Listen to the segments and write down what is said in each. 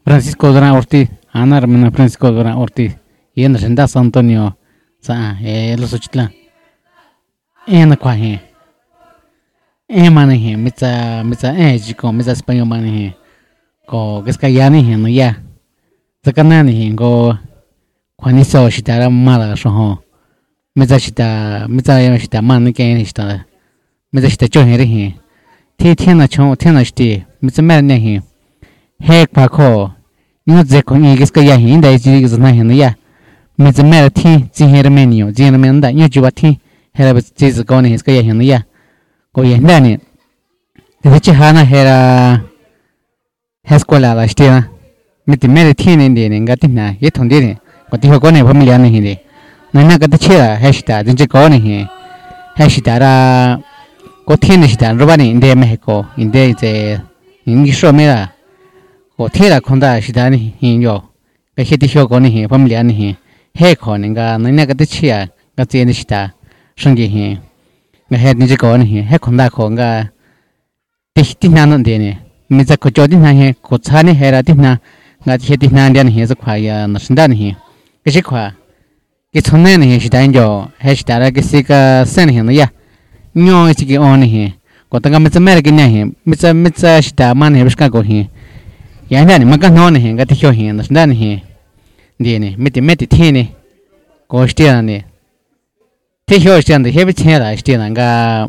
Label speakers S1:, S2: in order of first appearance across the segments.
S1: Francisco Durán Ortiz, Ana hermana Francisco Durán Ortiz, y en San Antonio, los Ochitlan. En Quahe, Manahe, Chico, Misa Español Manahe, Go Gascayani, no ya, Zacanani, go Juaniso Shitara Mala, Soho, Mizashita, Mizayashita, Manikin, Mizashita Joheri, Tiana Chon, Tenashti, Mizamanahe. Hey, Paco, you know, Zekon is Gayahin, that is Nahania. Miss the Merity, Zihir menu, Zinamanda, Yujati, Herabas Jesus gone his Gayahinia. Goyandani. The Vichihana Hera Hascola, Stella, met the Meritin Indian and Gatina, yet on dinner, but you are going to Familiana Hindi. Nana got the chair, Hashta, didn't you go in here? Hashitara Gotinishtan, Robani in the Mexico, in days in Shomera. Or Tira Conda Shidani in yo. The Hitty Hogoni here, Familian here. Hey, Coninga, Nanaga the chair, got the Nishta, Shungi here. The head Nijigon here, Hekonda Konga. The Hittinan Dene. Mizako Jodina here, Kotani Hera Dina, got Hittinan here, the choir, Nasandan here. Gishikwa. It's her name here, Shidanjo, Hashtara Gisika, send him, ya. No, it's on here. Got a American name, Mr. Shita, man, Hibiscago here. Yandani, Macanoni, got the show here, Nasandan here. Dene, Meti Tini, go still on it. Take your stand the heavy tail, still and ga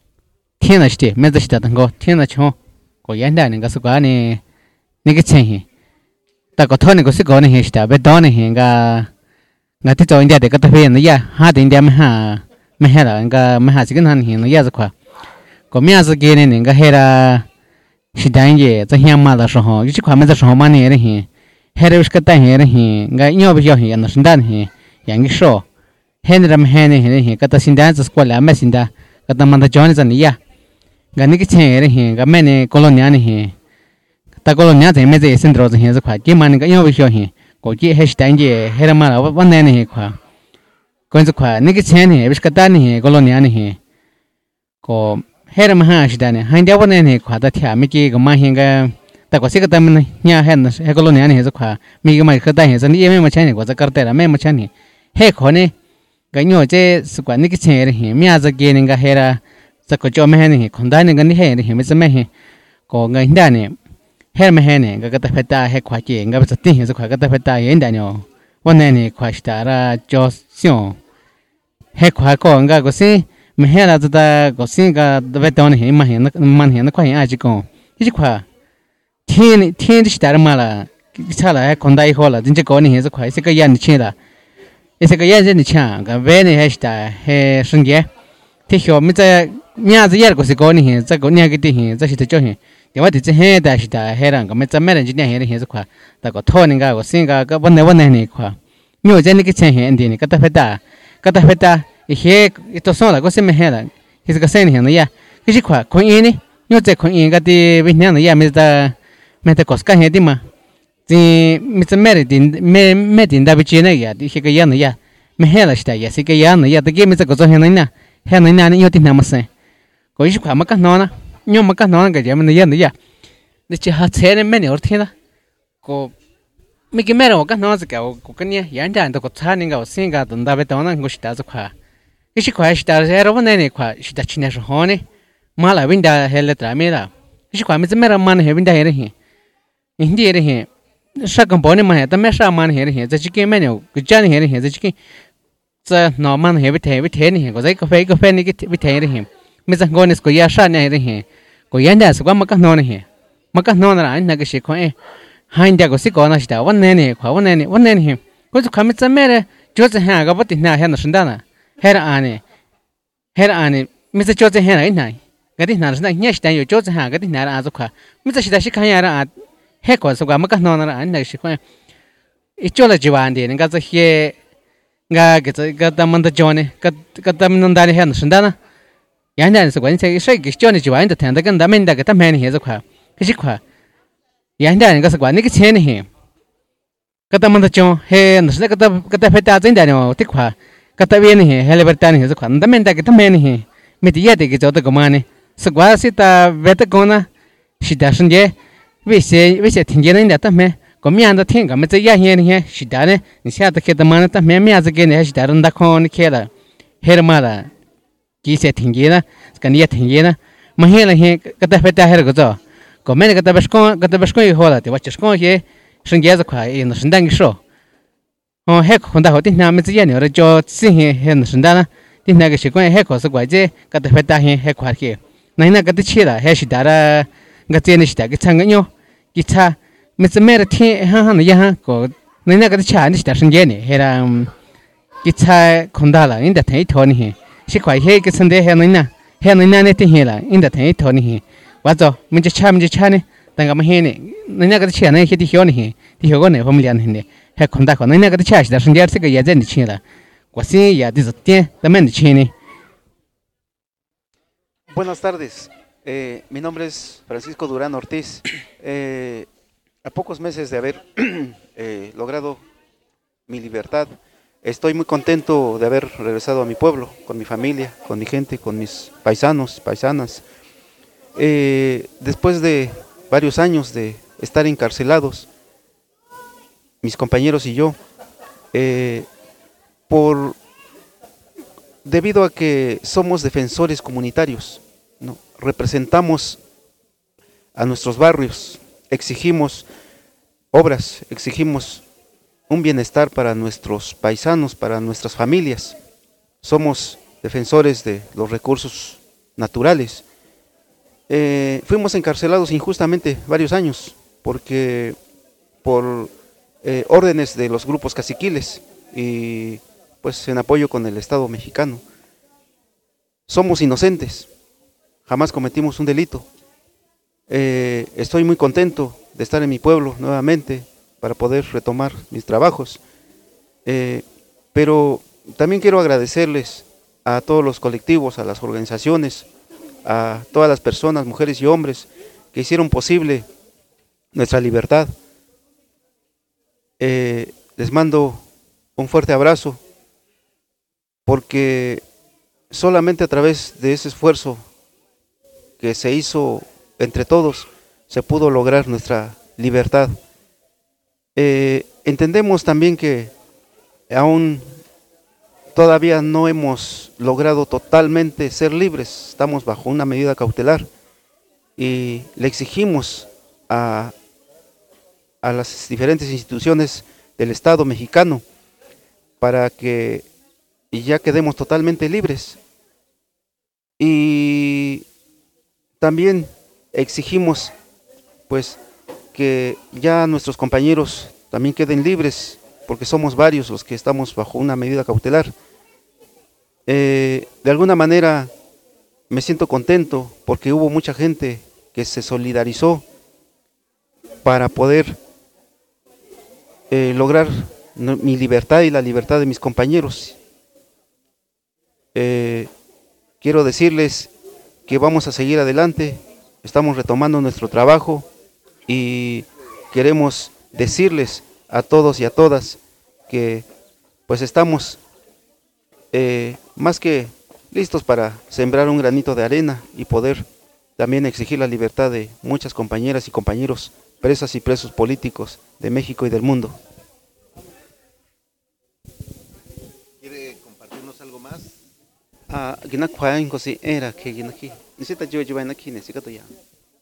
S1: Tina still, Medistat and go Tina Cho, go Yandan, Gasugani, Nigatin. Takotoni go Sigoni Hista, but Donny Hinga Gatito India, the Catafe and the Ya, hard in their Maha, Mahela, and Ga Mahasigan in the Yazaqua. Go Mias again in Gahera Shidanje, the Yamada Soho, you should come as a show money in here. Herish Katan here, got Yobi and Sundan here, Yang Show. Henry Henry here, Catasindan, the Squala, Messinda, Catamanda Jones and Ya. Ganikitan here, got many colonian here. Tacolonia, the Mede Centros here, the quite Giman, Yobi here. Go G. Heshtanje, Heramara, one nanny here. Going to quite Nikitan here, Viscatan here, colonian here. Go Heramahash, Danny, Hinda one nanny, Quadatia, Mickey, Gomahinga. Takosicatam, Nia Hennes, Hecolonian is a qua, Mega Macadans, and even Machani was a cartera, Machani. Hey, Connie, Gano J. Suquanic, him, Miaza gaining a hera, Sacojo Mahani, condining and head him is a mehe. Go Gandani, Hermahane, Gatafeta, Hequaki, and Gabs a thing is a Quagatafeta in Daniel. One nanny, Quashtara, Josion. Hequaco and Gagosi, Mahela the Gosinga, the veton him, Manhan, the Quay Ajico. Ijiqua. Tin Starmala, Sala, Condai Hola, didn't you go in his quite a yan chilla? It's a yan in the chang, a very hashta, he sunge. Take your Mr. Miaz Yergos going here, Zagonia getting here, Zashi Johin. What is a head dash that herang, Mr. Marriage in his qua, that got turning out, singer, got one any qua. No, Jenny Kitchen here and then Catafeta, here it was all like Gosim Heran. He's a saying him, yeah. Is he quite Queen? You take Queen got the Vietnam, yeah, Mr. Metacosca Hedima. The Mr. Meridin met in Davicina, the Hikayana, Mehelasta, yes, Hikayana, yet the game is a Gozohena, Helena, Yotinamase. Goishka Macanona, no Macanona, Gajaman, ya. The Chihat said many or Tina. Go make a matter of Ganoska, Cocania, Yanda, and the Cotaning of Singa, and Davidona, and Gustazuka. Is she quite stars air of an any quite, she touched national honey? Mala winda Helletra Mira. She quite Mr. Meraman having the here. Indeed, here. Second bony man had the Mesha man here, the chicken menu, good Johnny here, the chicken. Sir, no man have it with him, because I could fake a penny with him. Mr. Gonis Goyasha near here. Goyandas, one Macanona here. Macanona, I negotiate. Hind Dagosicona, one nanny, one nanny him. Go to commit some matter, Joseph Hag about it now, Hannah Hera Annie. Mr. Joseph Hannah, ain't I? Got it now, yes, then you Joseph Hag, got it now as a car. Mr. Shidashikayara at Heckwas, so Macanona, and Nashiko. It's Jolly and got the here. Got them on the Johnny, got them on Danny Hannah. Yandan, so when you say shake, it's Johnny Joanne, the Tandagan, the men that get a man here's a car. Kishikwa. Yandan got a guanic chain him. Got them on the John, hey, and the Peta in Daniel, Tikwa. Got a win here, Helibertan is a quan, the men that get a man here. Mediatic is out the Gomani. So was it a Vetagona? She doesn't yet. We say Tinjan in that man. có miếng đó thiên cả mấy cái giá hiện này chỉ đã này你下次看到嘛那面面子给你还是打人打空你看了黑了嘛了几些停业了跟你也停业了mà hiện là hiện cái ta phải ta hay là cái gì có mấy cái ta bắt con yêu là thì bắt chước con cái sinh ra khỏi nó sinh đang cái số hết còn ta hỏi tin nào mấy cái nữa cho sinh hiện sinh ra tin nào cái sự quan hết có sự quan chứ cái ta phải ta hiện hết khỏi kia này cái ta chỉ là hết chỉ đã là cái chuyện này chỉ cái thằng cái nhau cái cha mấy cái mẹ thì ha nó ya có này cái ta cha này chỉ sinh ra này hay là cái cha còn ta là in đã thấy thôi này chỉ khỏi hết cái sinh ra hay này hè này nè thì hè là in đã thấy thôi này và rồi mình chỉ cha này但係咁hè呢，你那個錢呢，係啲小呢，啲小個呢，我們兩呢，係看到可能那個錢是在身邊這個也在你錢了，我先也就是點，咱們的錢呢。
S2: Buenas tardes, mi nombre es Francisco Durán Ortiz. A pocos meses de haber logrado mi libertad, estoy muy contento de haber regresado a mi pueblo, con mi familia, con mi gente, con mis paisanos, paisanas. Después de varios años de estar encarcelados, mis compañeros y yo, debido a que somos defensores comunitarios, ¿no? Representamos a nuestros barrios, exigimos obras, exigimos un bienestar para nuestros paisanos, para nuestras familias. Somos defensores de los recursos naturales. Fuimos encarcelados injustamente varios años porque por órdenes de los grupos caciquiles y pues en apoyo con el Estado mexicano. Somos inocentes, jamás cometimos un delito. Estoy muy contento de estar en mi pueblo nuevamente para poder retomar mis trabajos, pero también quiero agradecerles a todos los colectivos, a las organizaciones, a todas las personas, mujeres y hombres, que hicieron posible nuestra libertad. Les mando un fuerte abrazo, porque solamente a través de ese esfuerzo que se hizo entre todos, se pudo lograr nuestra libertad. Entendemos también que aún todavía no hemos logrado totalmente ser libres, estamos bajo una medida cautelar y le exigimos a las diferentes instituciones del Estado mexicano para que ya quedemos totalmente libres. Y también exigimos pues que ya nuestros compañeros también queden libres, porque somos varios los que estamos bajo una medida cautelar. De alguna manera me siento contento porque hubo mucha gente que se solidarizó para poder lograr mi libertad y la libertad de mis compañeros. Quiero decirles que vamos a seguir adelante, estamos retomando nuestro trabajo y queremos decirles a todos y a todas que pues estamos más que listos para sembrar un granito de arena y poder también exigir la libertad de muchas compañeras y compañeros presas y presos políticos de México y del mundo.
S3: ¿Quiere compartirnos algo más?
S2: Era que necesita yo llevar aquí necesito ya.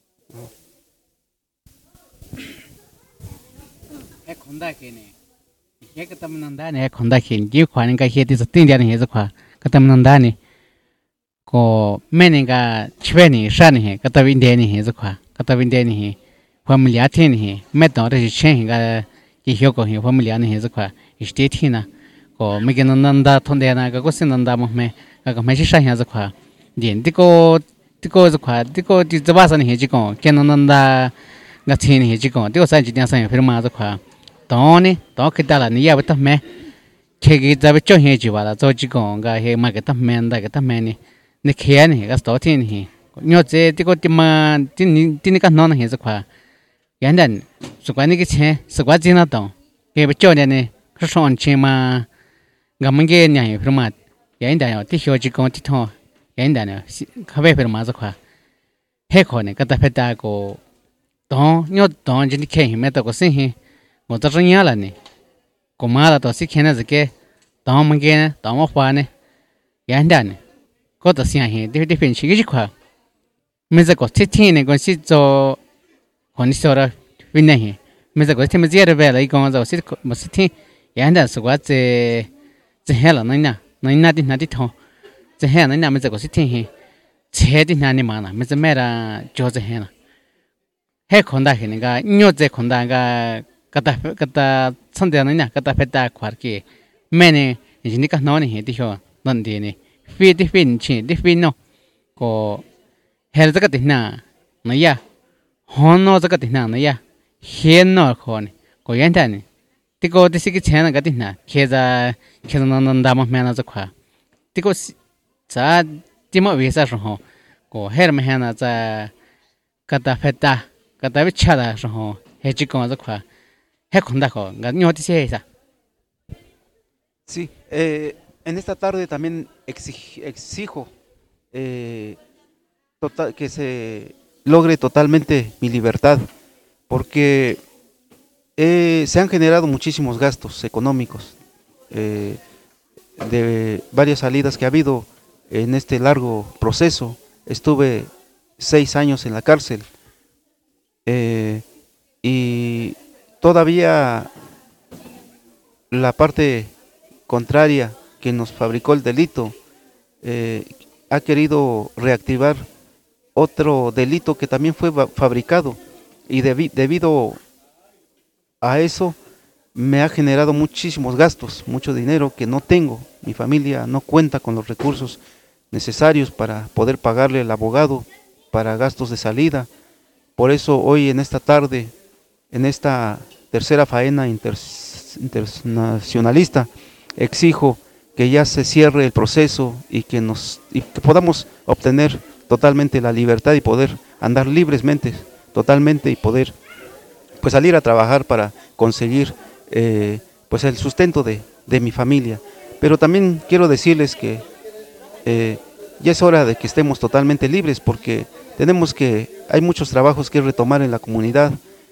S1: Khonda ke ne ye ka tam nanda ne khonda ke ji khwan ka he ti tin dia ne he zakwa ka tam nanda ne ko mene ga chwe ni sha ne he ka ta bin de ne he zakwa ka ta bin de ne he familia the ne he me to re chen ga ji hyo ko he familia ne he zakwa iste thi na ko me ge nanda thon de na ga ko sin nanda mo me ka me shi sha he zakwa din ti ko zakwa ti ko ji zaba sa ne he ji ko ke nanda ga thi ne he ji ko ti ko sa ji nya sa he phir ma zakwa đó nè đó cái ta là nia với tấm mẹ khi cái ta cho hết chịu vào là cho chỉ còn cái hệ mà cái tấm mẹ đây cái tấm mẹ nè nè kia nè cái số tiền nè nhớ chứ cái cái mà tin cái nó nè rất khá vậy nên sự quan cái chuyện sự quan gì nó đó cái cho nè cái số tiền mà cái mình cái nhà phải mà vậy nên thì hiểu chỉ còn thì thôi vậy nên không phải phải mà rất khá hết khó nè cái ta phải ta có đó nhớ đó chỉ cái hệ mà ta có sinh một tờ riêng là nè cũng mà là tao xí khen là gì kia tao mang kia nè tao mang hoa nè cái anh đàn nè có tao xem hiện đi phiền chỉ cái gì khoa mình sẽ có thiết thiên này còn xí cho còn xí rồi vì này mình sẽ có thêm một gì đó về lại còn rồi xí một xí thiên cái anh đàn số quá chỉ hết là nói nè đi thong chỉ hết nói nè mình sẽ có xí thiên hiện chế đi nè mà nè mình sẽ mẹ là cho chỉ hết nè hết con đại hiện cái nhớ chỉ con đại cái kata 선대 아니냐 kata peta kwarki mene jinika no ni heti ho non de ni fi di fin chi di fin no ko her zaka tinna na ya hono zaka tinna na ya hen no ko ni ko yanta ni tiko di siki chena ga tinna keza no non da ma mena za kwa tiko sa timo visa ho ko her me hana za kata peta kata bicha da ho hechi ko za kwa.
S2: Sí, en esta tarde también exijo que se logre totalmente mi libertad, porque se han generado muchísimos gastos económicos de varias salidas que ha habido en este largo proceso. Estuve 6 años en la cárcel y todavía la parte contraria que nos fabricó el delito ha querido reactivar otro delito que también fue fabricado y debido a eso me ha generado muchísimos gastos, mucho dinero que no tengo. Mi familia no cuenta con los recursos necesarios para poder pagarle al abogado para gastos de salida. Por eso hoy en esta tarde, en esta tercera faena internacionalista, exijo que ya se cierre el proceso y que podamos obtener totalmente la libertad y poder andar libremente, totalmente, y poder pues salir a trabajar para conseguir pues el sustento de mi familia. Pero también quiero decirles que ya es hora de que estemos totalmente libres, porque hay muchos trabajos que retomar en la comunidad.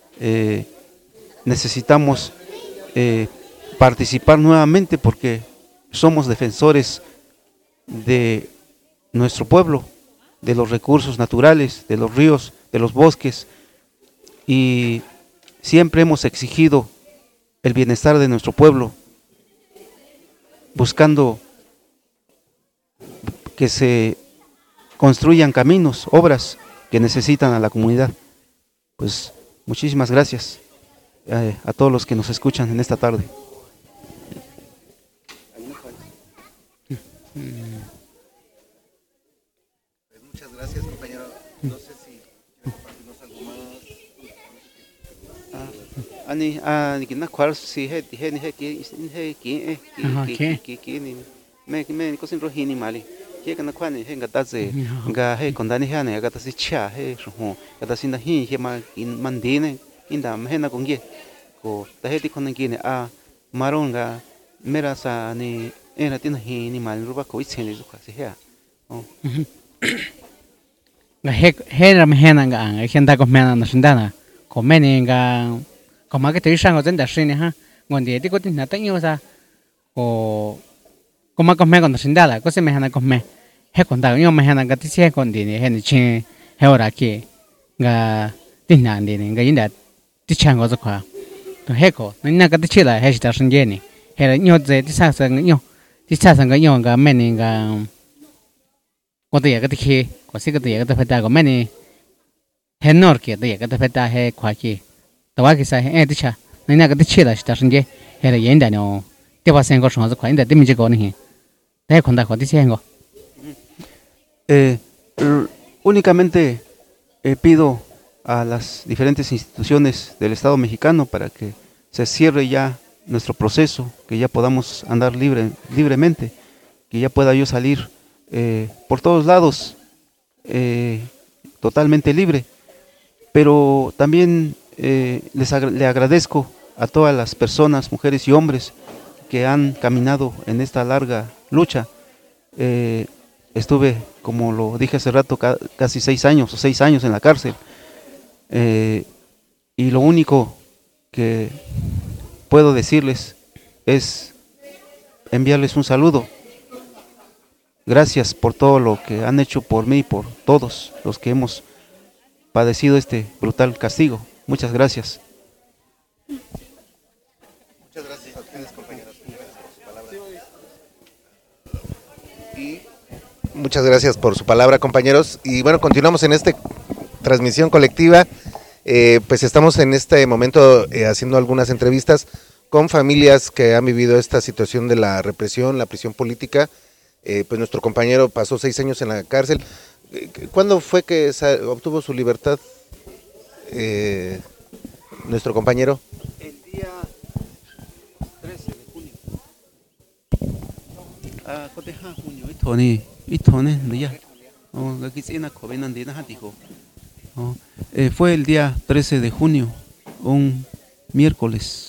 S2: Necesitamos participar nuevamente porque somos defensores de nuestro pueblo, de los recursos naturales, de los ríos, de los bosques, y siempre hemos exigido el bienestar de nuestro pueblo, buscando que se construyan caminos, obras que necesitan a la comunidad. Pues muchísimas gracias a todos los que nos escuchan en esta tarde.
S3: Muchas gracias, compañero. No sé si quiere compartirnos algo más.
S2: Ani kina kwar si he me kosin rohini mali he kana kwani he ngataze nga he kondani hane agata si cha he ho gata sin hi he ma in mandine inda mehena kongie ko taheti konangine maronga merasa ni era tina hi ni mal ruba ko itseni zuka se he
S1: nga he ram hena nga ang henda ko mena na sindana ko meni nga ko ma ke te sang ko den da shin ha ngon de ti ko tin na ta nyo sa ko ma ko me ko na sindala ko se me hana ko me he kon da nyo me hana ga ti se kon de ni he ni chin he ora ki nga tin na de ni nga inda ti chang ko kwa to he ko na ga ti chila he sta shin je ni he ra nyo ze ti sa sa nyo ti sa sa ga nyo ga me ni ga ko de ga ti ki ko si ga de ga ta fa ta ko me ni he nor ki de ga ta fa ta he kwa ki to wa ki sa he ti cha na ga ti chila sta shin je he ra yin da no te va sen ko shon za kwa inda ti mi je ko ni te kon da ko ti se ngo.
S2: Únicamente pido a las diferentes instituciones del Estado mexicano para que se cierre ya nuestro proceso, que ya podamos andar libremente, que ya pueda yo salir por todos lados totalmente libre. Pero también le agradezco a todas las personas, mujeres y hombres, que han caminado en esta larga lucha. Estuve, como lo dije hace rato, casi 6 años en la cárcel. Y lo único que puedo decirles es enviarles un saludo. Gracias por todo lo que han hecho por mí y por todos los que hemos padecido este brutal castigo. Muchas gracias.
S3: Muchas gracias a ustedes, compañeros. Y muchas gracias por su palabra, compañeros. Y bueno, continuamos en esta transmisión colectiva. Pues estamos en este momento haciendo algunas entrevistas con familias que han vivido esta situación de la represión, la prisión política. Pues nuestro compañero pasó 6 años en la cárcel. ¿Cuándo fue que obtuvo su libertad, nuestro compañero?
S2: El día 13 de junio. Fue el día 13 de junio, un miércoles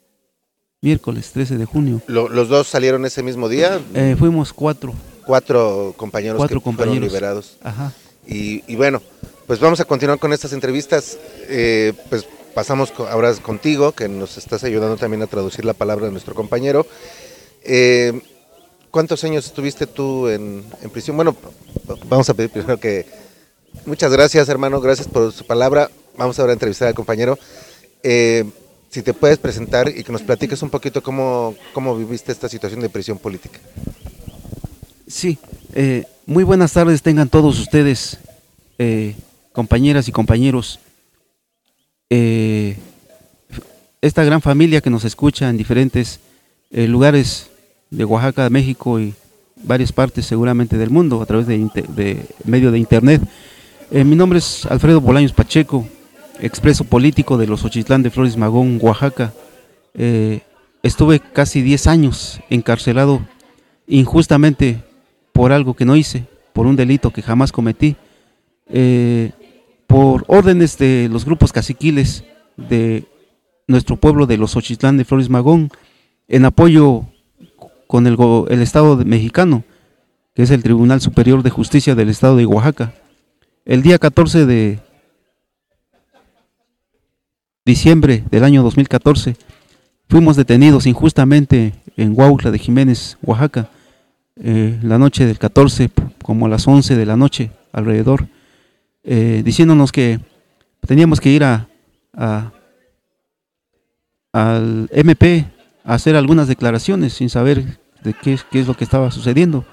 S2: 13 de junio.
S3: ¿Los dos salieron ese mismo día?
S2: Fuimos 4.
S3: 4 compañeros que fueron liberados.
S2: Ajá.
S3: Y bueno, pues vamos a continuar con estas entrevistas. Pues pasamos ahora contigo, que nos estás ayudando también a traducir la palabra de nuestro compañero. ¿Cuántos años estuviste tú en prisión? Bueno, vamos a pedir primero que... Muchas gracias, hermano, gracias por su palabra. Vamos ahora a entrevistar al compañero. Si te puedes presentar y que nos platiques un poquito cómo viviste esta situación de prisión política.
S2: Sí, muy buenas tardes tengan todos ustedes, compañeras y compañeros. Esta gran familia que nos escucha en diferentes lugares de Oaxaca, México y varias partes seguramente del mundo a través de medio de internet. Mi nombre es Alfredo Bolaños Pacheco, expreso político de los Xochitlán de Flores Magón, Oaxaca. Estuve casi 10 años encarcelado injustamente por algo que no hice, por un delito que jamás cometí, por órdenes de los grupos caciquiles de nuestro pueblo de los Xochitlán de Flores Magón, en apoyo con el Estado mexicano, que es el Tribunal Superior de Justicia del Estado de Oaxaca. El día 14 de diciembre del año 2014, fuimos detenidos injustamente en Huautla de Jiménez, Oaxaca, la noche del 14, como a las 11 de la noche alrededor, diciéndonos que teníamos que ir al MP a hacer algunas declaraciones sin saber de qué es lo que estaba sucediendo.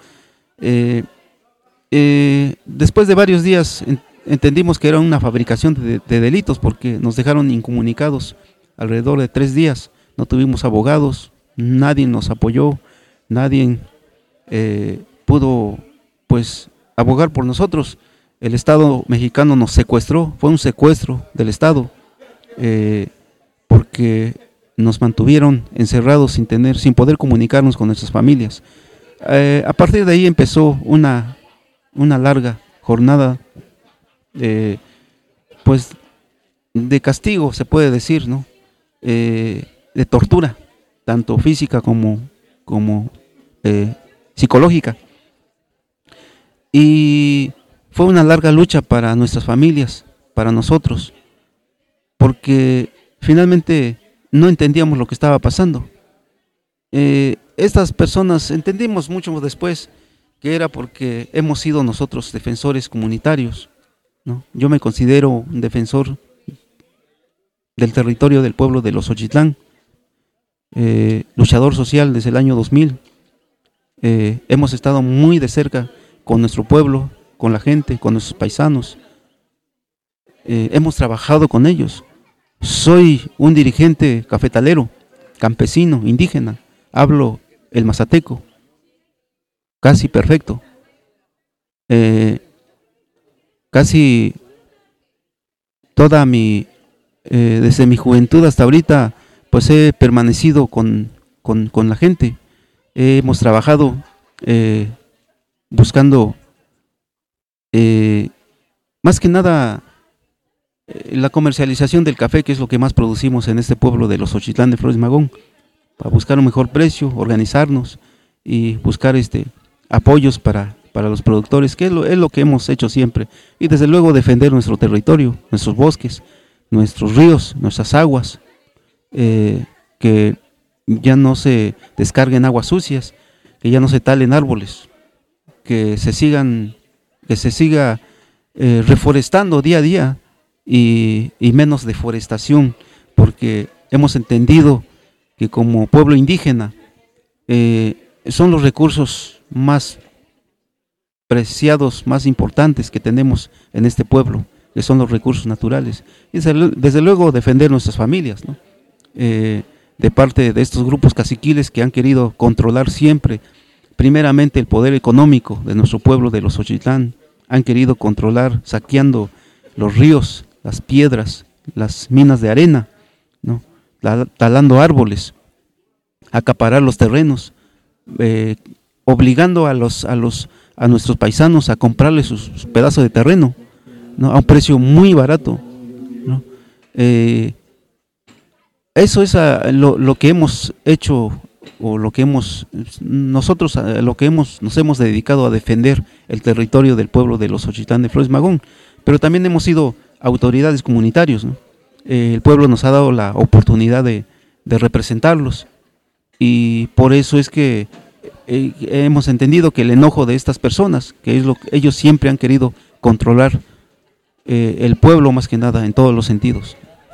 S2: Después de varios días entendimos que era una fabricación de delitos, porque nos dejaron incomunicados alrededor de 3 días. No tuvimos abogados, nadie nos apoyó, nadie pudo pues abogar por nosotros. El Estado mexicano nos secuestró, fue un secuestro del Estado, porque nos mantuvieron encerrados sin poder comunicarnos con nuestras familias. A partir de ahí empezó una larga jornada pues de castigo, se puede decir, ¿no? De tortura, tanto física como psicológica. Y fue una larga lucha para nuestras familias, para nosotros, porque finalmente no entendíamos lo que estaba pasando. Estas personas entendimos mucho después que era porque hemos sido nosotros defensores comunitarios, ¿no? Yo me considero un defensor del territorio del pueblo de los Xochitlán, luchador social desde el año 2000. Hemos estado muy de cerca con nuestro pueblo, con la gente, con nuestros paisanos. Hemos trabajado con ellos. Soy un dirigente cafetalero, campesino, indígena, hablo el mazateco, casi perfecto. Casi toda desde mi juventud hasta ahorita, pues he permanecido con la gente. Hemos trabajado buscando más que nada la comercialización del café, que es lo que más producimos en este pueblo de los Xochitlán de Flores Magón, para buscar un mejor precio, organizarnos y buscar apoyos para los productores, que es lo que hemos hecho siempre, y desde luego defender nuestro territorio, nuestros bosques, nuestros ríos, nuestras aguas, que ya no se descarguen aguas sucias, que ya no se talen árboles, que se siga reforestando día a día y menos deforestación, porque hemos entendido que como pueblo indígena son los recursos más preciados, más importantes que tenemos en este pueblo, que son los recursos naturales, y desde luego defender nuestras familias, ¿no? De parte de estos grupos caciquiles que han querido controlar siempre, primeramente el poder económico de nuestro pueblo de los Xochitlán, han querido controlar saqueando los ríos, las piedras, las minas de arena, ¿no? Talando árboles, acaparar los terrenos, obligando a nuestros paisanos a comprarles sus pedazos de terreno, ¿no? A un precio muy barato, ¿no? Eso es lo que hemos hecho, o lo que nos hemos dedicado a defender el territorio del pueblo de los Xochitlán de Flores Magón, pero también hemos sido autoridades comunitarios, ¿no? El pueblo nos ha dado la oportunidad de representarlos, y por eso es que hemos entendido que el enojo de estas personas, que es lo que ellos siempre han querido controlar el pueblo, más que nada, en todos los sentidos.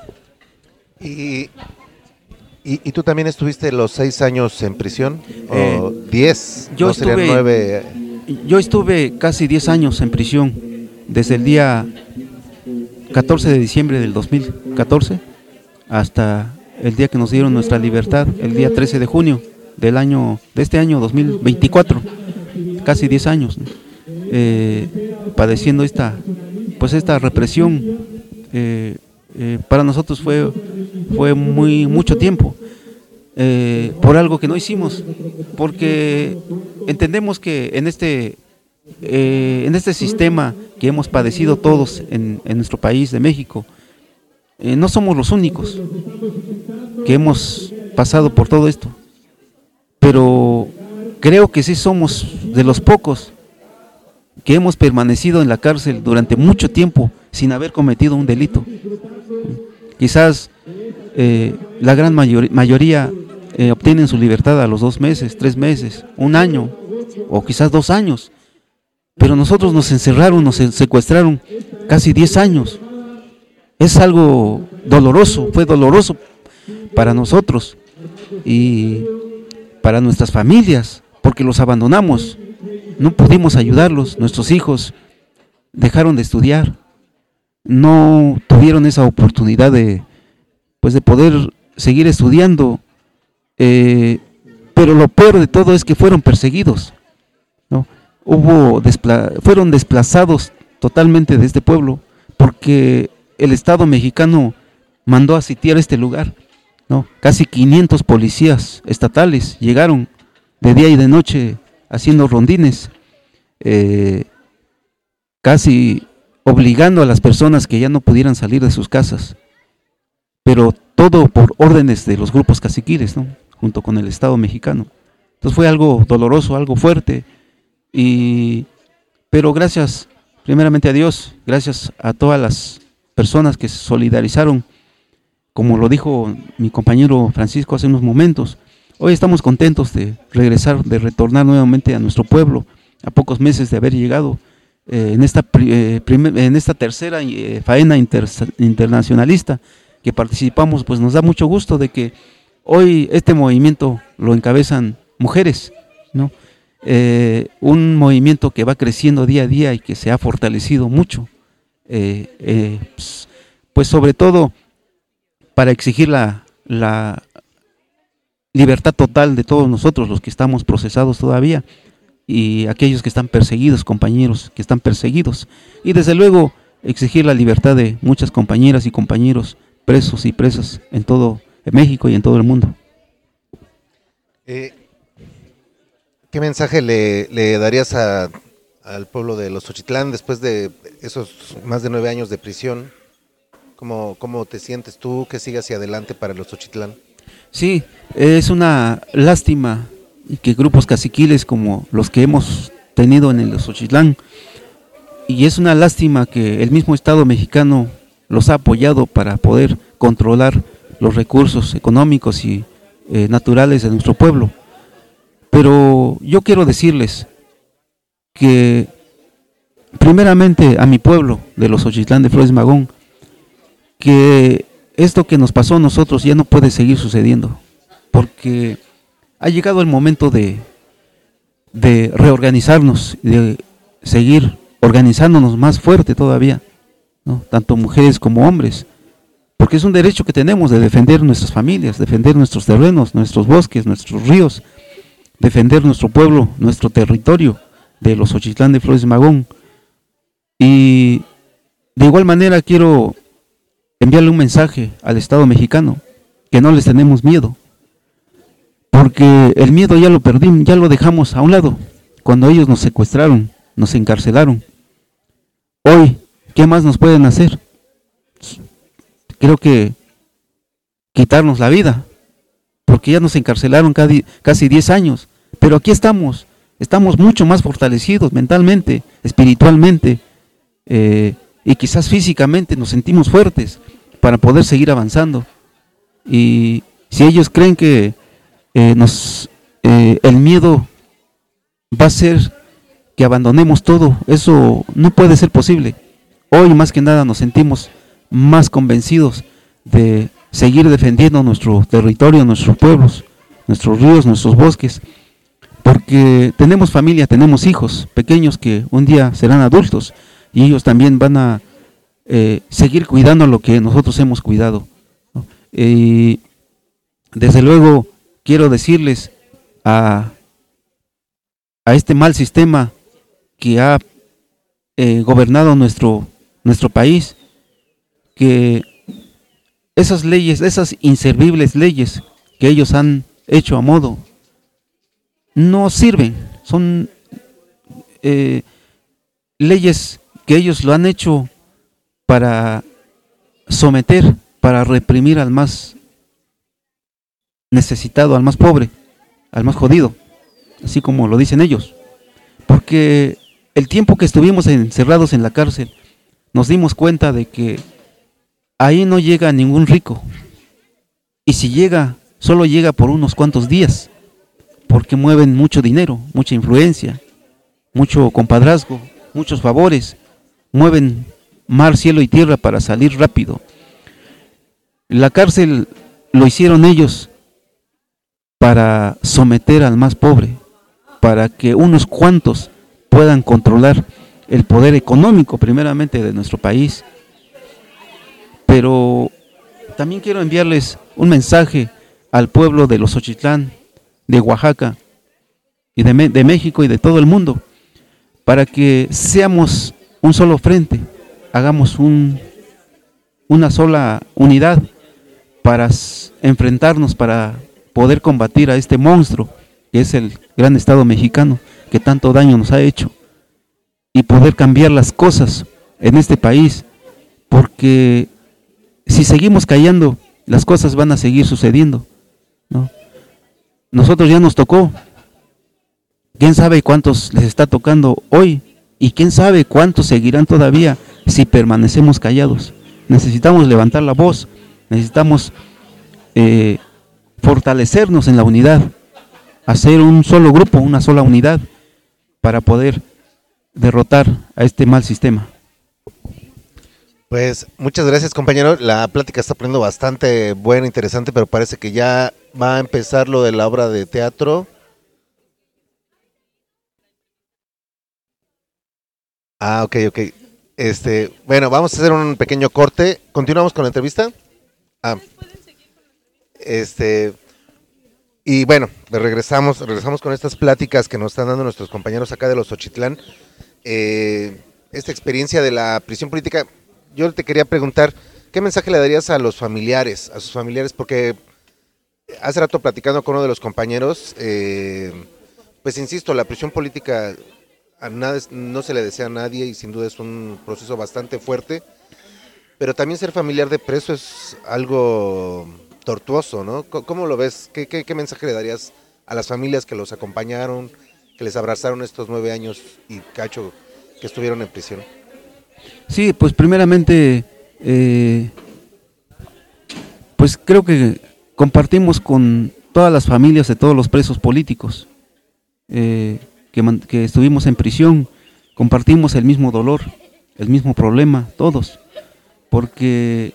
S3: ¿Y tú también estuviste los 6 años en prisión? ¿O 10?
S2: Yo
S3: ¿No serían 9?
S2: Yo estuve casi 10 años en prisión, desde el día 14 de diciembre del 2014 hasta el día que nos dieron nuestra libertad, el día 13 de junio de este año 2024, casi 10 años, ¿no? Padeciendo esta represión. Para nosotros fue mucho tiempo, por algo que no hicimos, porque entendemos que en este sistema que hemos padecido todos en nuestro país de México, no somos los únicos que hemos pasado por todo esto, pero creo que sí somos de los pocos que hemos permanecido en la cárcel durante mucho tiempo sin haber cometido un delito. Quizás la gran mayoría obtienen su libertad a los 2 meses, 3 meses, 1 año o quizás 2 años, pero nosotros nos encerraron, nos secuestraron casi 10 años. Es algo doloroso, fue doloroso para nosotros y para nuestras familias, porque los abandonamos, no pudimos ayudarlos, nuestros hijos dejaron de estudiar, no tuvieron esa oportunidad de poder seguir estudiando, pero lo peor de todo es que fueron perseguidos, ¿no? Fueron desplazados totalmente de este pueblo, porque el Estado mexicano mandó a sitiar este lugar, ¿no? Casi 500 policías estatales llegaron de día y de noche haciendo rondines, casi obligando a las personas que ya no pudieran salir de sus casas, pero todo por órdenes de los grupos caciquiles, ¿no? Junto con el Estado mexicano. Entonces fue algo doloroso, algo fuerte, pero gracias primeramente a Dios, gracias a todas las personas que se solidarizaron, como lo dijo mi compañero Francisco hace unos momentos. Hoy estamos contentos de retornar nuevamente a nuestro pueblo, a pocos meses de haber llegado en esta tercera faena internacionalista que participamos. Pues nos da mucho gusto de que hoy este movimiento lo encabezan mujeres, ¿no? Un movimiento que va creciendo día a día y que se ha fortalecido mucho, pues sobre todo para exigir la libertad total de todos nosotros, los que estamos procesados todavía, y aquellos que están perseguidos, compañeros que están perseguidos, y desde luego exigir la libertad de muchas compañeras y compañeros presos y presas en todo México y en todo el mundo.
S3: ¿Qué mensaje le darías al pueblo de los Xochitlán después de esos más de 9 años de prisión? ¿Cómo te sientes tú? ¿Qué sigue hacia adelante para los Xochitlán?
S2: Sí, es una lástima que grupos caciquiles como los que hemos tenido en el Xochitlán, y es una lástima que el mismo Estado mexicano los ha apoyado para poder controlar los recursos económicos y
S4: naturales de nuestro pueblo. Pero yo quiero decirles que primeramente a mi pueblo de los Xochitlán de Flores Magón, que esto que nos pasó a nosotros ya no puede seguir sucediendo, porque ha llegado el momento de reorganizarnos, de seguir organizándonos más fuerte todavía, ¿no? Tanto mujeres como hombres, porque es un derecho que tenemos de defender nuestras familias, defender nuestros terrenos, nuestros bosques, nuestros ríos, defender nuestro pueblo, nuestro territorio de los Xochitlán de Flores Magón. Y de igual manera quiero enviarle un mensaje al Estado mexicano, que no les tenemos miedo, porque el miedo ya lo perdimos, ya lo dejamos a un lado, cuando ellos nos secuestraron, nos encarcelaron. Hoy, ¿qué más nos pueden hacer? Creo que quitarnos la vida, porque ya nos encarcelaron casi 10 años, pero aquí estamos mucho más fortalecidos mentalmente, espiritualmente, y quizás físicamente nos sentimos fuertes para poder seguir avanzando. Y si ellos creen que el miedo va a ser que abandonemos todo, eso no puede ser posible. Hoy más que nada nos sentimos más convencidos de seguir defendiendo nuestro territorio, nuestros pueblos, nuestros ríos, nuestros bosques, porque tenemos familia, tenemos hijos pequeños que un día serán adultos y ellos también van a seguir cuidando lo que nosotros hemos cuidado, ¿no? Y desde luego quiero decirles a este mal sistema que ha gobernado nuestro país, que esas leyes, esas inservibles leyes que ellos han hecho a modo, no sirven. Son leyes que ellos lo han hecho para someter, para reprimir al más necesitado, al más pobre, al más jodido, así como lo dicen ellos. Porque el tiempo que estuvimos encerrados en la cárcel, nos dimos cuenta de que ahí no llega ningún rico, y si llega, solo llega por unos cuantos días, porque mueven mucho dinero, mucha influencia, mucho compadrazgo, muchos favores, mueven mar, cielo y tierra para salir rápido. La cárcel lo hicieron ellos para someter al más pobre, para que unos cuantos puedan controlar el poder económico primeramente de nuestro país. Pero también quiero enviarles un mensaje al pueblo de los Xochitlán, de Oaxaca y de México y de todo el mundo, para que seamos un solo frente, hagamos una sola unidad para enfrentarnos, para poder combatir a este monstruo que es el gran Estado mexicano, que tanto daño nos ha hecho, y poder cambiar las cosas en este país, porque si seguimos callando, las cosas van a seguir sucediendo, ¿no? Nosotros ya nos tocó, quién sabe cuántos les está tocando hoy, y quién sabe cuántos seguirán todavía si permanecemos callados. Necesitamos levantar la voz, necesitamos fortalecernos en la unidad, hacer un solo grupo, una sola unidad, para poder derrotar a este mal sistema.
S3: Pues muchas gracias, compañero. La plática está poniendo bastante buena, interesante, pero parece que ya va a empezar lo de la obra de teatro. Ok. Bueno, vamos a hacer un pequeño corte. ¿Continuamos con la entrevista? Y bueno, regresamos con estas pláticas que nos están dando nuestros compañeros acá de los Xochitlán. Esta experiencia de la prisión política, yo te quería preguntar, ¿qué mensaje le darías a los familiares, a sus familiares? Porque hace rato platicando con uno de los compañeros, pues insisto, la prisión política no se le desea a nadie y sin duda es un proceso bastante fuerte, pero también ser familiar de preso es algo tortuoso, ¿no? ¿Cómo lo ves? ¿Qué mensaje le darías a las familias que los acompañaron, que les abrazaron estos 9 años y cacho que estuvieron en prisión?
S4: Sí, pues primeramente, pues creo que compartimos con todas las familias de todos los presos políticos que estuvimos en prisión, compartimos el mismo dolor, el mismo problema, todos, porque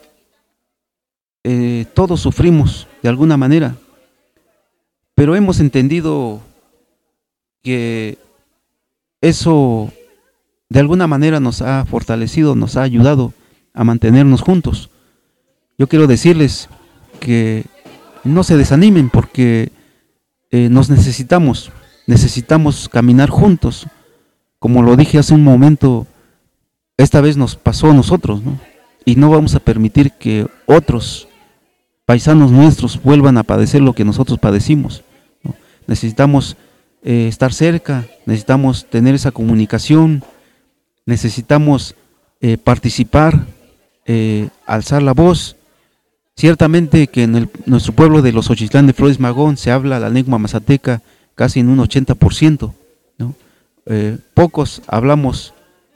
S4: todos sufrimos de alguna manera, pero hemos entendido que eso de alguna manera nos ha fortalecido, nos ha ayudado a mantenernos juntos. Yo quiero decirles que no se desanimen, porque nos necesitamos caminar juntos. Como lo dije hace un momento, esta vez nos pasó a nosotros, ¿no? Y no vamos a permitir que otros paisanos nuestros vuelvan a padecer lo que nosotros padecimos, ¿no? Necesitamos estar cerca, necesitamos tener esa comunicación, necesitamos participar, alzar la voz. Ciertamente que en nuestro pueblo de los Xochitlán de Flores Magón se habla la lengua mazateca casi en un 80%, ¿no? Pocos hablamos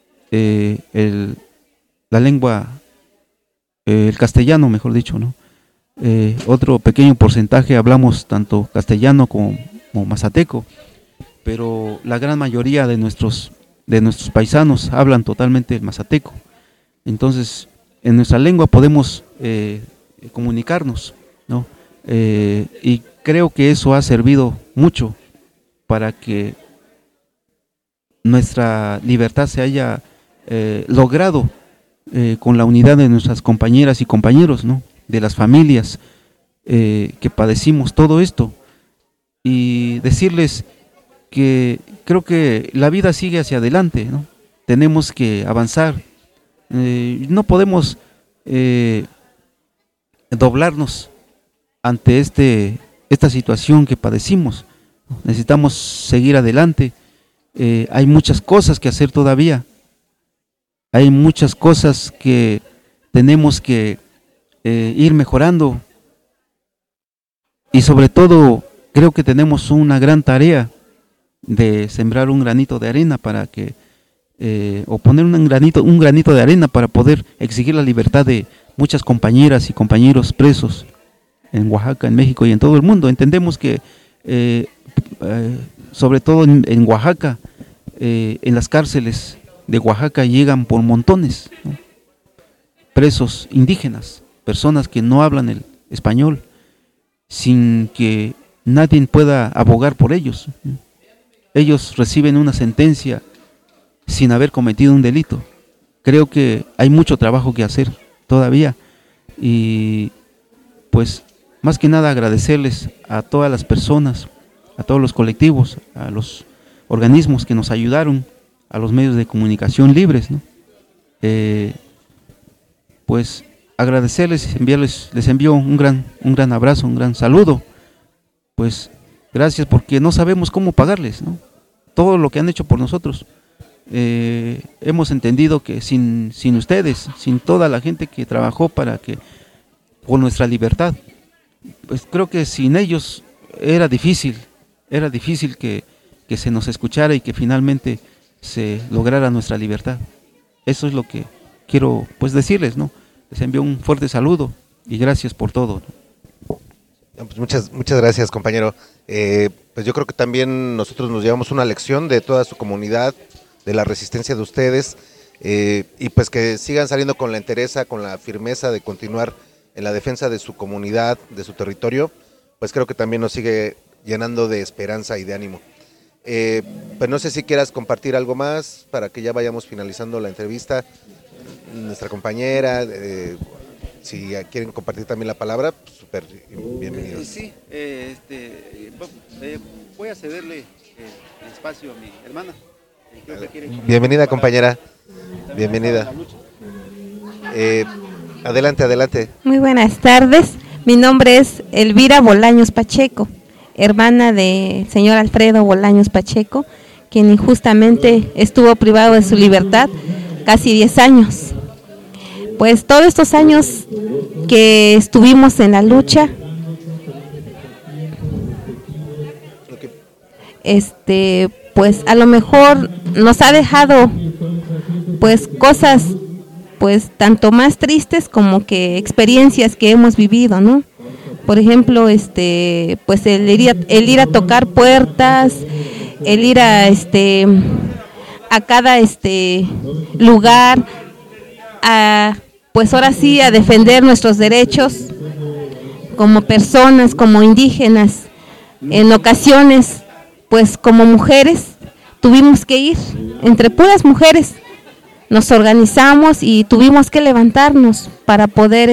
S4: la lengua, el castellano, mejor dicho, ¿no? Otro pequeño porcentaje hablamos tanto castellano como mazateco, pero la gran mayoría de nuestros paisanos hablan totalmente el mazateco. Entonces, en nuestra lengua podemos comunicarnos, ¿no? Y creo que eso ha servido mucho para que nuestra libertad se haya logrado con la unidad de nuestras compañeras y compañeros, ¿no? De las familias que padecimos todo esto, y decirles que creo que la vida sigue hacia adelante, ¿no? Tenemos que avanzar, no podemos doblarnos ante esta situación que padecimos. Necesitamos seguir adelante. Hay muchas cosas que hacer todavía, hay muchas cosas que tenemos que ir mejorando, y sobre todo creo que tenemos una gran tarea de sembrar un granito de arena para que o poner un granito de arena para poder exigir la libertad de muchas compañeras y compañeros presos en Oaxaca, en México y en todo el mundo. Entendemos que sobre todo en Oaxaca, en las cárceles de Oaxaca llegan por montones, ¿no? Presos indígenas, personas que no hablan el español, sin que nadie pueda abogar por ellos. Ellos reciben una sentencia sin haber cometido un delito. Creo que hay mucho trabajo que hacer todavía, y pues más que nada agradecerles a todas las personas, a todos los colectivos, a los organismos que nos ayudaron, a los medios de comunicación libres, ¿no? Pues agradecerles, les envío un gran abrazo, un gran saludo. Pues gracias, porque no sabemos cómo pagarles, ¿no? Todo lo que han hecho por nosotros. Hemos entendido que sin ustedes, sin toda la gente que trabajó por nuestra libertad, pues creo que sin ellos era difícil que se nos escuchara y que finalmente se lograra nuestra libertad. Eso es lo que quiero pues decirles, ¿no? Les envío un fuerte saludo y gracias por todo, ¿no?
S3: Pues muchas gracias, compañero. Pues yo creo que también nosotros nos llevamos una lección de toda su comunidad, de la resistencia de ustedes, y pues que sigan saliendo con la entereza, con la firmeza de continuar en la defensa de su comunidad, de su territorio. Pues creo que también nos sigue llenando de esperanza y de ánimo. Pues no sé si quieras compartir algo más para que ya vayamos finalizando la entrevista. Nuestra compañera, si quieren compartir también la palabra, pues súper bienvenidos.
S4: Sí, voy a cederle el espacio a mi hermana.
S3: Bienvenida, compañera. Bienvenida. Adelante.
S5: Muy buenas tardes. Mi nombre es Elvira Bolaños Pacheco, hermana del señor Alfredo Bolaños Pacheco, quien injustamente estuvo privado de su libertad casi 10 años. Pues todos estos años que estuvimos en la lucha, pues a lo mejor nos ha dejado pues cosas pues tanto más tristes como que experiencias que hemos vivido, ¿no? Por ejemplo, pues el ir a tocar puertas, el ir a cada lugar, pues ahora sí a defender nuestros derechos como personas, como indígenas. En ocasiones, pues como mujeres tuvimos que ir, entre puras mujeres nos organizamos y tuvimos que levantarnos para poder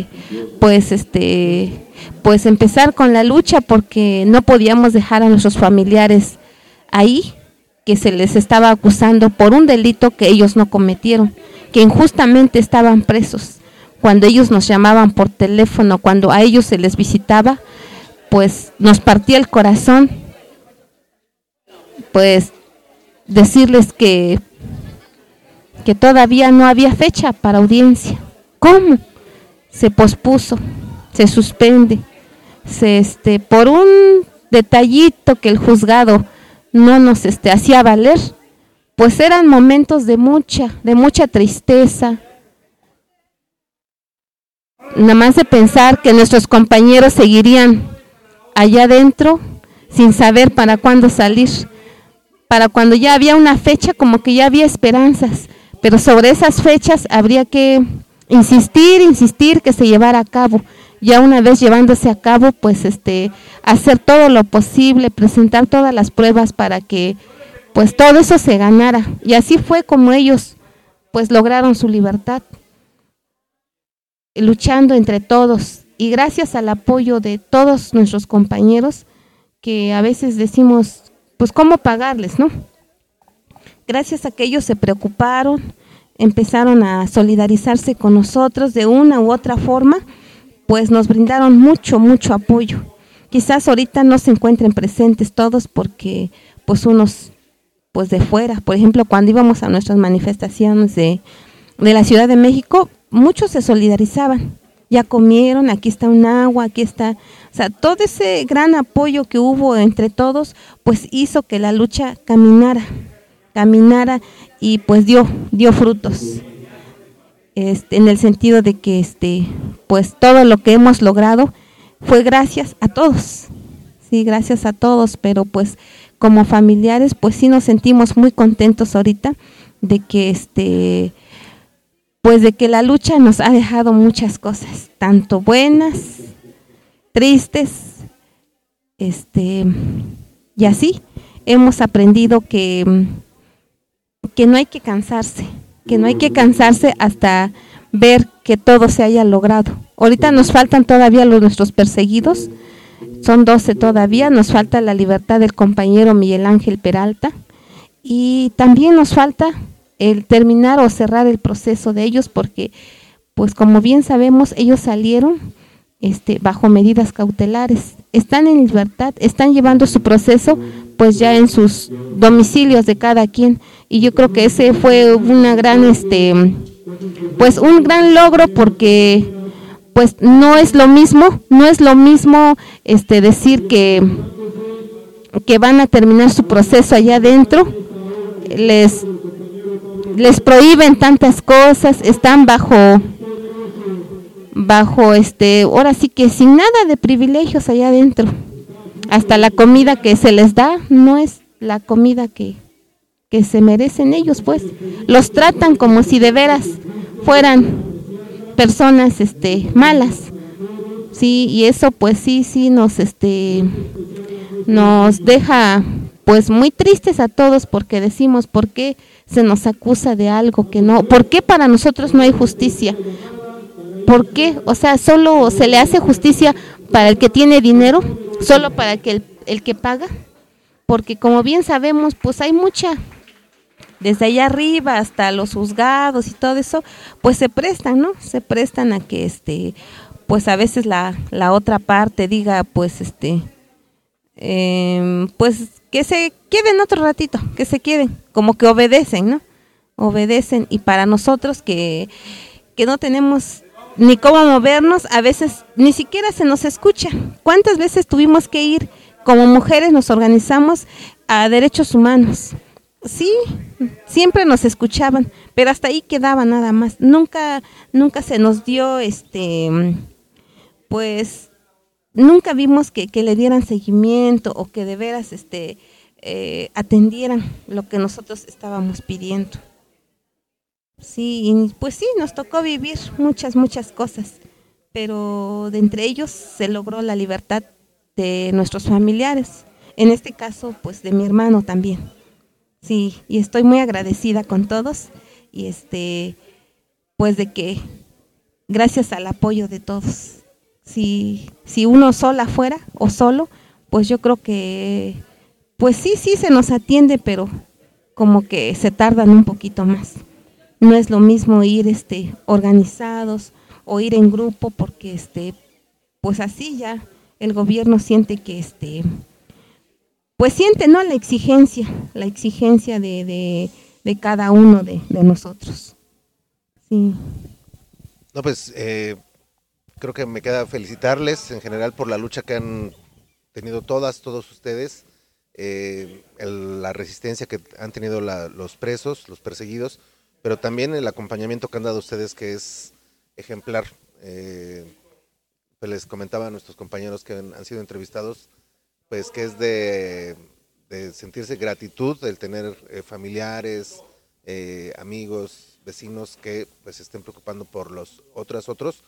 S5: pues empezar con la lucha, porque no podíamos dejar a nuestros familiares ahí, que se les estaba acusando por un delito que ellos no cometieron, que injustamente estaban presos. Cuando ellos nos llamaban por teléfono, cuando a ellos se les visitaba, pues nos partía el corazón, pues decirles que todavía no había fecha para audiencia. ¿Cómo? Se pospuso, se suspende, por un detallito que el juzgado no nos hacía valer, pues eran momentos de mucha tristeza. Nada más de pensar que nuestros compañeros seguirían allá adentro sin saber para cuándo salir, para cuando ya había una fecha, como que ya había esperanzas, pero sobre esas fechas habría que insistir que se llevara a cabo. Ya una vez llevándose a cabo, pues hacer todo lo posible, presentar todas las pruebas para que pues todo eso se ganara. Y así fue como ellos pues lograron su libertad, luchando entre todos, y gracias al apoyo de todos nuestros compañeros, que a veces decimos, pues cómo pagarles, ¿no? Gracias a que ellos se preocuparon, empezaron a solidarizarse con nosotros de una u otra forma, pues nos brindaron mucho apoyo. Quizás ahorita no se encuentren presentes todos porque pues unos pues de fuera, por ejemplo, cuando íbamos a nuestras manifestaciones de la Ciudad de México, muchos se solidarizaban, ya comieron, aquí está un agua, aquí está, o sea, todo ese gran apoyo que hubo entre todos, pues hizo que la lucha caminara y pues dio frutos, en el sentido de que pues todo lo que hemos logrado fue gracias a todos, sí, gracias a todos, pero pues como familiares pues sí nos sentimos muy contentos ahorita de que pues de que la lucha nos ha dejado muchas cosas, tanto buenas, tristes, y así hemos aprendido que no hay que cansarse, hasta ver que todo se haya logrado. Ahorita nos faltan todavía nuestros perseguidos, son 12 todavía, nos falta la libertad del compañero Miguel Ángel Peralta, y también nos falta el terminar o cerrar el proceso de ellos, porque pues como bien sabemos ellos salieron bajo medidas cautelares, están en libertad, están llevando su proceso pues ya en sus domicilios de cada quien, y yo creo que ese fue una gran pues un gran logro, porque pues no es lo mismo decir que van a terminar su proceso allá adentro, les prohíben tantas cosas, están bajo ahora sí que sin nada de privilegios allá adentro. Hasta la comida que se les da no es la comida que se merecen ellos, pues los tratan como si de veras fueran personas malas. Sí, y eso pues sí nos deja pues muy tristes a todos, porque decimos, ¿por qué se nos acusa de algo que no? ¿Por qué para nosotros no hay justicia? ¿Por qué? O sea, solo se le hace justicia para el que tiene dinero, solo para que el que paga, porque como bien sabemos, pues hay mucha, desde allá arriba hasta los juzgados y todo eso, pues se prestan, ¿no? Se prestan a que pues a veces la otra parte diga, pues pues que se queden otro ratito, que se queden, como que obedecen, ¿no? Obedecen, y para nosotros que no tenemos ni cómo movernos, a veces ni siquiera se nos escucha. ¿Cuántas veces tuvimos que ir, como mujeres nos organizamos a derechos humanos? Sí, siempre nos escuchaban, pero hasta ahí quedaba nada más. Nunca se nos dio pues nunca vimos que le dieran seguimiento o que de veras atendieran lo que nosotros estábamos pidiendo. Sí, y pues sí, nos tocó vivir muchas cosas, pero de entre ellos se logró la libertad de nuestros familiares, en este caso pues de mi hermano también. Sí, y estoy muy agradecida con todos y pues de que gracias al apoyo de todos. Si uno sola fuera o solo, pues yo creo que pues sí se nos atiende, pero como que se tardan un poquito más. No es lo mismo ir organizados o ir en grupo, porque pues así ya el gobierno siente que pues siente, ¿no?, la exigencia de cada uno de nosotros. Sí.
S3: No, pues creo que me queda felicitarles en general por la lucha que han tenido todos ustedes, la resistencia que han tenido los presos, los perseguidos, pero también el acompañamiento que han dado ustedes, que es ejemplar. Pues les comentaba a nuestros compañeros que han sido entrevistados, pues que es de sentirse gratitud del tener familiares, amigos, vecinos que pues se estén preocupando por los otros.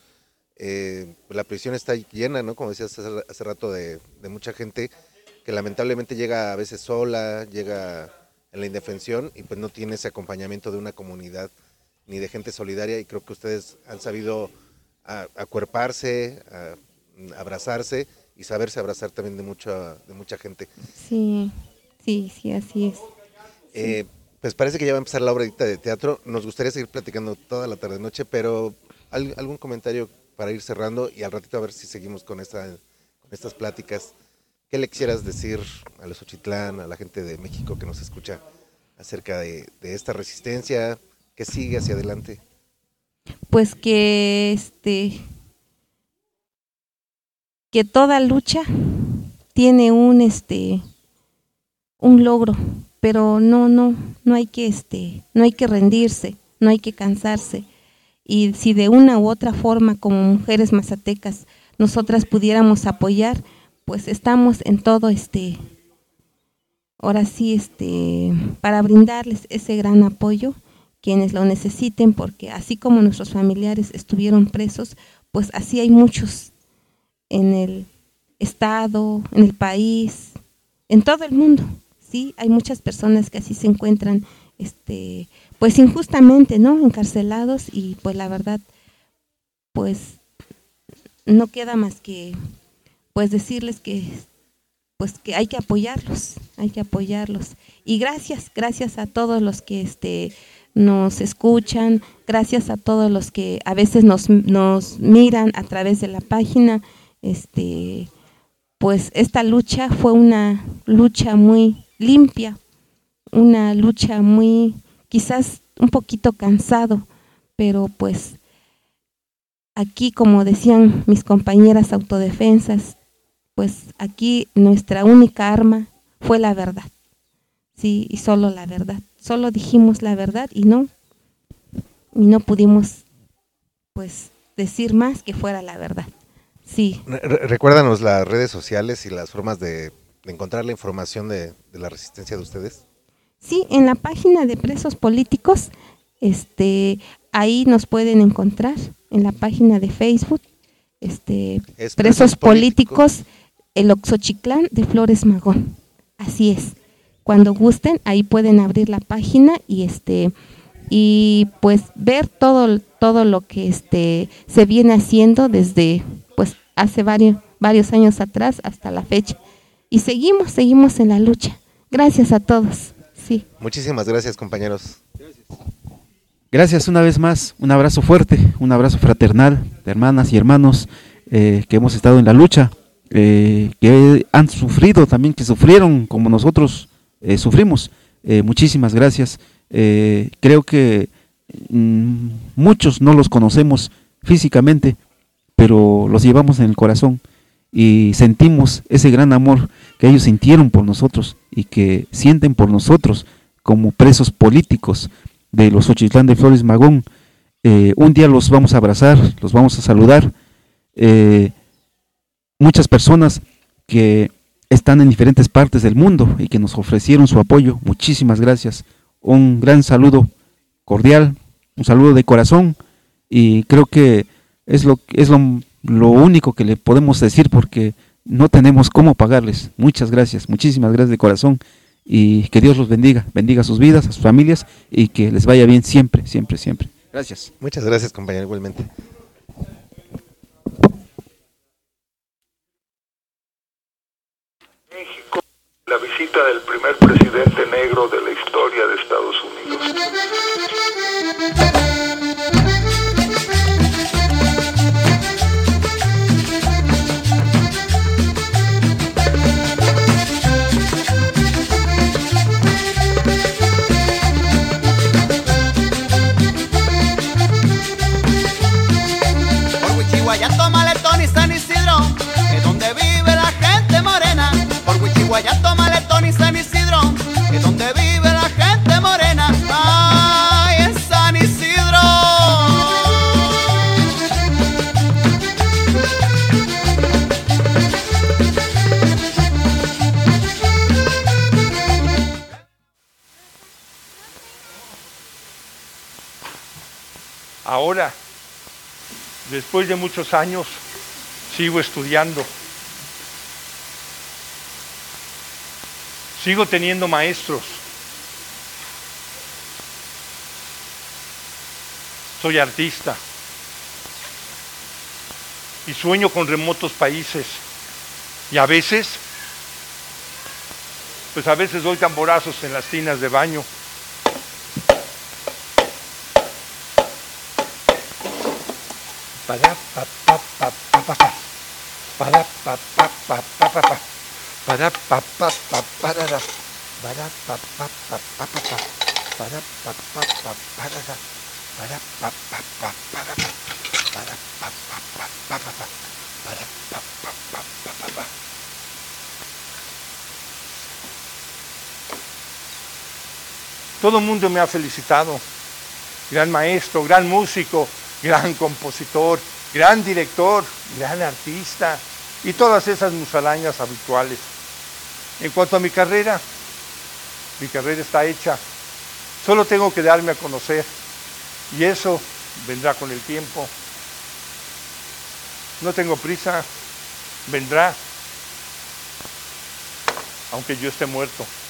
S3: La prisión está llena, ¿no? Como decías hace rato, de mucha gente que lamentablemente llega a veces sola, llega en la indefensión y pues no tiene ese acompañamiento de una comunidad ni de gente solidaria, y creo que ustedes han sabido acuerparse, abrazarse y saberse abrazar también de mucha gente.
S5: Sí, así es.
S3: Pues parece que ya va a empezar la obradita de teatro. Nos gustaría seguir platicando toda la tarde noche, pero algún comentario para ir cerrando y al ratito a ver si seguimos con estas pláticas. ¿Qué le quisieras decir a los Xochitlán, a la gente de México que nos escucha acerca de esta resistencia que sigue hacia adelante?
S5: Pues que que toda lucha tiene un logro, pero no hay que rendirse, no hay que cansarse. Y si de una u otra forma, como mujeres mazatecas, nosotras pudiéramos apoyar, pues estamos en todo ahora sí para brindarles ese gran apoyo quienes lo necesiten, porque así como nuestros familiares estuvieron presos, pues así hay muchos en el estado, en el país, en todo el mundo. Sí, hay muchas personas que así se encuentran pues injustamente, ¿no?, encarcelados, y pues la verdad pues no queda más que pues decirles que pues que hay que apoyarlos, y gracias a todos los que nos escuchan, gracias a todos los que a veces nos miran a través de la página. Pues esta lucha fue una lucha muy limpia, una lucha muy, quizás un poquito cansado, pero pues aquí, como decían mis compañeras autodefensas, pues aquí nuestra única arma fue la verdad, sí, y solo la verdad. Solo dijimos la verdad y no pudimos pues decir más que fuera la verdad. Sí.
S3: Recuérdanos las redes sociales y las formas de encontrar la información de la resistencia de ustedes.
S5: Sí, en la página de Presos Políticos, ahí nos pueden encontrar, en la página de Facebook, Presos Políticos, el Xochitlán de Flores Magón. Así es. Cuando gusten, ahí pueden abrir la página y pues ver todo lo que se viene haciendo desde pues hace varios años atrás hasta la fecha. Y seguimos en la lucha. Gracias a todos. Sí.
S3: Muchísimas gracias, compañeros.
S4: Gracias una vez más, un abrazo fuerte, un abrazo fraternal de hermanas y hermanos que hemos estado en la lucha, que han sufrido también, que sufrieron como nosotros sufrimos. Muchísimas gracias. Creo que muchos no los conocemos físicamente, pero los llevamos en el corazón y sentimos ese gran amor que ellos sintieron por nosotros y que sienten por nosotros como presos políticos de los Xochitlán de Flores Magón. Un día los vamos a abrazar, los vamos a saludar. muchas personas que están en diferentes partes del mundo y que nos ofrecieron su apoyo. Muchísimas gracias. Un gran saludo cordial, un saludo de corazón, y creo que es lo único que le podemos decir, porque no tenemos cómo pagarles. Muchas gracias, muchísimas gracias de corazón, y que Dios los bendiga, bendiga sus vidas, a sus familias, y que les vaya bien siempre, siempre, siempre. Gracias.
S3: Muchas gracias, compañero, igualmente.
S6: México, la visita del primer presidente negro de la historia de Estados Unidos.
S7: Por Huichihuayato, Maletón y San Isidro, es donde vive la gente morena. Por Huichihuayato, Maletón y San Isidro, es donde vive la gente morena. ¡Ay, en San Isidro!
S6: Ahora, después de muchos años, sigo estudiando. Sigo teniendo maestros. Soy artista. Y sueño con remotos países. Y a veces doy tamborazos en las tinas de baño. Para pa pa pa pa pa pa. Para pa pa pa pa pa pa. Para pa pa pa para ra. Para pa pa pa pa pa pa. Para pa pa pa para ra. Para pa pa pa para pa. Para pa pa pa pa pa pa. Para pa pa pa pa pa pa. Todo el mundo me ha felicitado. Gran maestro, gran músico, gran compositor, gran director, gran artista y todas esas musarañas habituales. En cuanto a mi carrera está hecha. Solo tengo que darme a conocer y eso vendrá con el tiempo. No tengo prisa, vendrá, aunque yo esté muerto.